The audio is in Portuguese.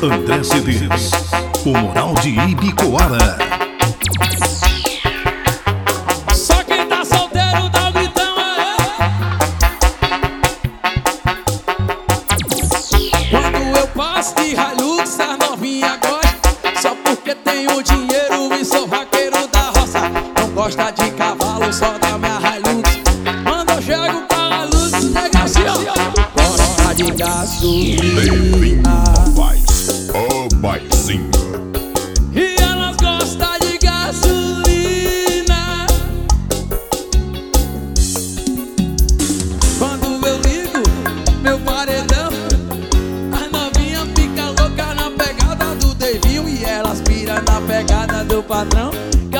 André CDs, o Moral de Ibicoara. Só quem tá solteiro dá o gritão, Quando eu passo de Hilux, a novinha gosta. Só porque tenho dinheiro e sou vaqueiro da roça. Não gosta de cavalo, só da minha Hilux. Quando eu chego com a Hilux, nega assim, ó, gosta de gasolina. Ô Baizinho. E elas gostam de gasolina. Quando eu ligo meu paredão, as novinhas ficam loucas na pegada do Devinho. E elas piram na pegada do patrão.